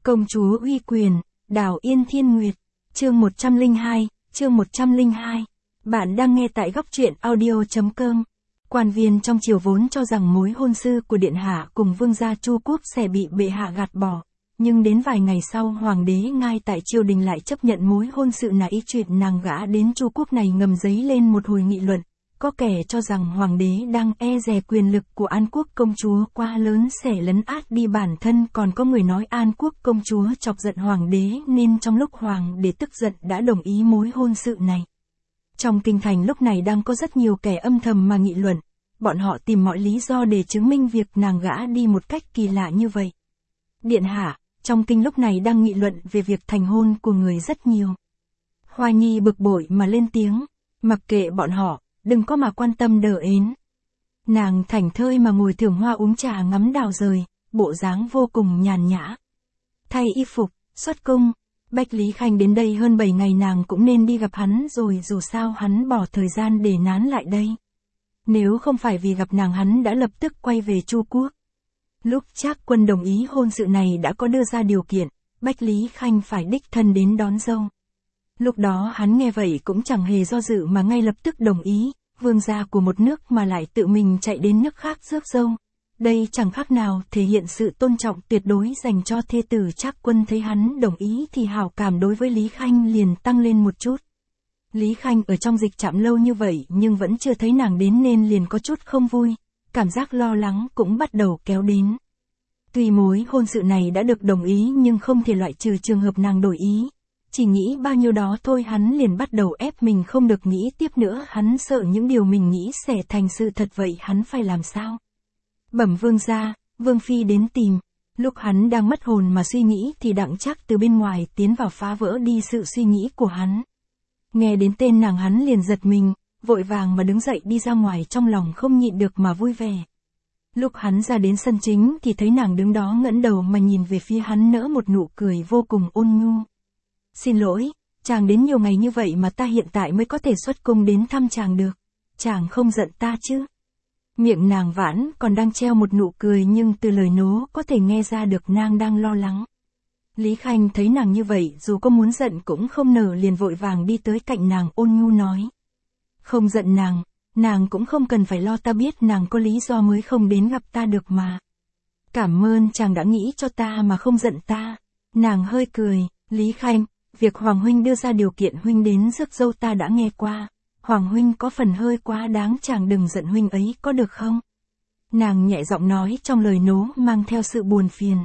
Công chúa uy quyền, Đào Yên Thiên Nguyệt, chương 102, chương 102. Bạn đang nghe tại góc truyện audio.com. Quan viên trong triều vốn cho rằng mối hôn sự của điện hạ cùng vương gia Chu Quốc sẽ bị bệ hạ gạt bỏ, nhưng đến vài ngày sau hoàng đế ngay tại triều đình lại chấp nhận mối hôn sự này. Chuyện nàng gả đến Chu Quốc này ngầm dấy lên một hồi nghị luận. Có kẻ cho rằng hoàng đế đang e dè quyền lực của An Quốc công chúa quá lớn sẽ lấn át đi bản thân, còn có người nói An Quốc công chúa chọc giận hoàng đế nên trong lúc hoàng đế tức giận đã đồng ý mối hôn sự này. Trong kinh thành lúc này đang có rất nhiều kẻ âm thầm mà nghị luận, bọn họ tìm mọi lý do để chứng minh việc nàng gả đi một cách kỳ lạ như vậy. Điện hạ, trong kinh lúc này đang nghị luận về việc thành hôn của người rất nhiều. Hoa Nhi bực bội mà lên tiếng, mặc kệ bọn họ, đừng có mà quan tâm đờ ến. Nàng thảnh thơi mà ngồi thưởng hoa uống trà ngắm đào rời, bộ dáng vô cùng nhàn nhã. Thay y phục, xuất cung, Bách Lý Khanh đến đây hơn 7 ngày, nàng cũng nên đi gặp hắn rồi, dù sao hắn bỏ thời gian để nán lại đây. Nếu không phải vì gặp nàng hắn đã lập tức quay về Chu Quốc. Lúc Trác Quân đồng ý hôn sự này đã có đưa ra điều kiện, Bách Lý Khanh phải đích thân đến đón dâu. Lúc đó hắn nghe vậy cũng chẳng hề do dự mà ngay lập tức đồng ý, vương gia của một nước mà lại tự mình chạy đến nước khác rước dâu. Đây chẳng khác nào thể hiện sự tôn trọng tuyệt đối dành cho thê tử. Trác Quân thấy hắn đồng ý thì hảo cảm đối với Lý Khanh liền tăng lên một chút. Lý Khanh ở trong dịch trạm lâu như vậy nhưng vẫn chưa thấy nàng đến nên liền có chút không vui, cảm giác lo lắng cũng bắt đầu kéo đến. Tuy mối hôn sự này đã được đồng ý nhưng không thể loại trừ trường hợp nàng đổi ý. Chỉ nghĩ bao nhiêu đó thôi hắn liền bắt đầu ép mình không được nghĩ tiếp nữa, hắn sợ những điều mình nghĩ sẽ thành sự thật, vậy hắn phải làm sao? Bẩm vương gia, vương phi đến tìm. Lúc hắn đang mất hồn mà suy nghĩ thì Đặng Trác từ bên ngoài tiến vào phá vỡ đi sự suy nghĩ của hắn. Nghe đến tên nàng hắn liền giật mình, vội vàng mà đứng dậy đi ra ngoài, trong lòng không nhịn được mà vui vẻ. Lúc hắn ra đến sân chính thì thấy nàng đứng đó ngẩng đầu mà nhìn về phía hắn, nở một nụ cười vô cùng ôn nhu. Xin lỗi, chàng đến nhiều ngày như vậy mà ta hiện tại mới có thể xuất cung đến thăm chàng được. Chàng không giận ta chứ? Miệng nàng vãn còn đang treo một nụ cười nhưng từ lời nố có thể nghe ra được nàng đang lo lắng. Lý Khanh thấy nàng như vậy dù có muốn giận cũng không nở, liền vội vàng đi tới cạnh nàng ôn nhu nói. Không giận nàng cũng không cần phải lo, ta biết nàng có lý do mới không đến gặp ta được mà. Cảm ơn chàng đã nghĩ cho ta mà không giận ta. Nàng hơi cười, Lý Khanh, việc Hoàng huynh đưa ra điều kiện huynh đến rước dâu ta đã nghe qua. Hoàng huynh có phần hơi quá đáng, chàng đừng giận huynh ấy có được không? Nàng nhẹ giọng nói, trong lời nố mang theo sự buồn phiền.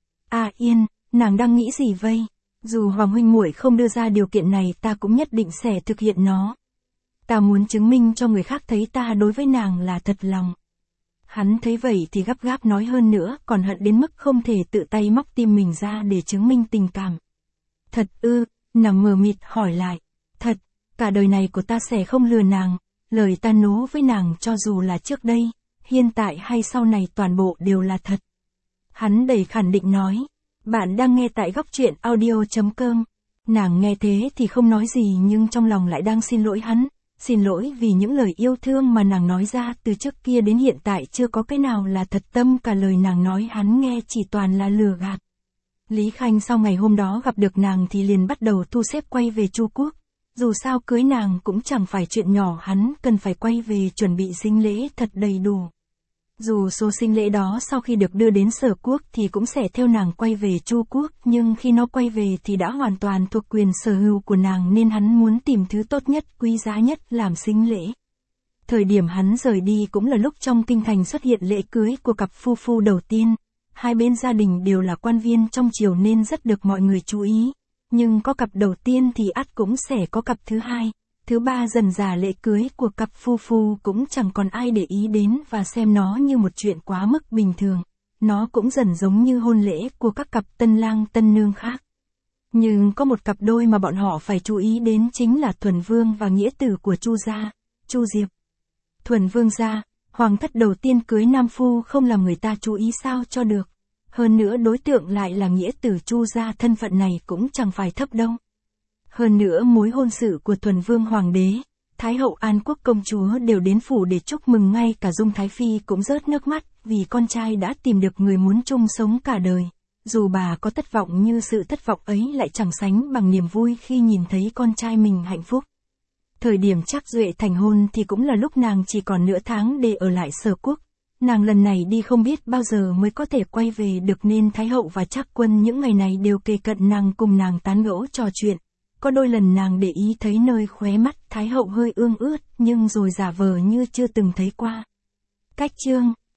À yên, nàng đang nghĩ gì vây? Dù Hoàng huynh muội không đưa ra điều kiện này ta cũng nhất định sẽ thực hiện nó. Ta muốn chứng minh cho người khác thấy ta đối với nàng là thật lòng. Hắn thấy vậy thì gấp gáp nói, hơn nữa còn hận đến mức không thể tự tay móc tim mình ra để chứng minh tình cảm. Thật ư? Nàng mờ mịt hỏi lại. Thật, cả đời này của ta sẽ không lừa nàng, lời ta nố với nàng cho dù là trước đây, hiện tại hay sau này toàn bộ đều là thật. Hắn đầy khẳng định nói. Bạn đang nghe tại góc truyện audio.com. Nàng nghe thế thì không nói gì nhưng trong lòng lại đang xin lỗi hắn. Xin lỗi vì những lời yêu thương mà nàng nói ra từ trước kia đến hiện tại chưa có cái nào là thật tâm, cả lời nàng nói hắn nghe chỉ toàn là lừa gạt. Lý Khanh sau ngày hôm đó gặp được nàng thì liền bắt đầu thu xếp quay về Chu Quốc. Dù sao cưới nàng cũng chẳng phải chuyện nhỏ, hắn cần phải quay về chuẩn bị sinh lễ thật đầy đủ. Dù số sinh lễ đó sau khi được đưa đến Sở Quốc thì cũng sẽ theo nàng quay về Chu Quốc, nhưng khi nó quay về thì đã hoàn toàn thuộc quyền sở hữu của nàng nên hắn muốn tìm thứ tốt nhất, quý giá nhất làm sinh lễ. Thời điểm hắn rời đi cũng là lúc trong kinh thành xuất hiện lễ cưới của cặp phu phu đầu tiên. Hai bên gia đình đều là quan viên trong triều nên rất được mọi người chú ý. Nhưng có cặp đầu tiên thì ắt cũng sẽ có cặp thứ hai, thứ ba, dần dà lễ cưới của cặp phu phu cũng chẳng còn ai để ý đến và xem nó như một chuyện quá mức bình thường. Nó cũng dần giống như hôn lễ của các cặp tân lang tân nương khác. Nhưng có một cặp đôi mà bọn họ phải chú ý đến chính là Thuần Vương và nghĩa tử của Chu gia, Chu Diệp. Thuần Vương gia, hoàng thất đầu tiên cưới nam phu không làm người ta chú ý sao cho được. Hơn nữa đối tượng lại là nghĩa tử Chu gia, thân phận này cũng chẳng phải thấp đâu. Hơn nữa mối hôn sự của Thuần Vương hoàng đế, Thái hậu An Quốc công chúa đều đến phủ để chúc mừng, ngay cả Dung Thái Phi cũng rớt nước mắt vì con trai đã tìm được người muốn chung sống cả đời. Dù bà có thất vọng như sự thất vọng ấy lại chẳng sánh bằng niềm vui khi nhìn thấy con trai mình hạnh phúc. Thời điểm Trác Duệ thành hôn thì cũng là lúc nàng chỉ còn nửa tháng để ở lại Sở Quốc. Nàng lần này đi không biết bao giờ mới có thể quay về được nên Thái hậu và Trác Quân những ngày này đều kề cận nàng cùng nàng tán gẫu trò chuyện. Có đôi lần nàng để ý thấy nơi khóe mắt Thái hậu hơi ương ướt nhưng rồi giả vờ như chưa từng thấy qua. Cách chương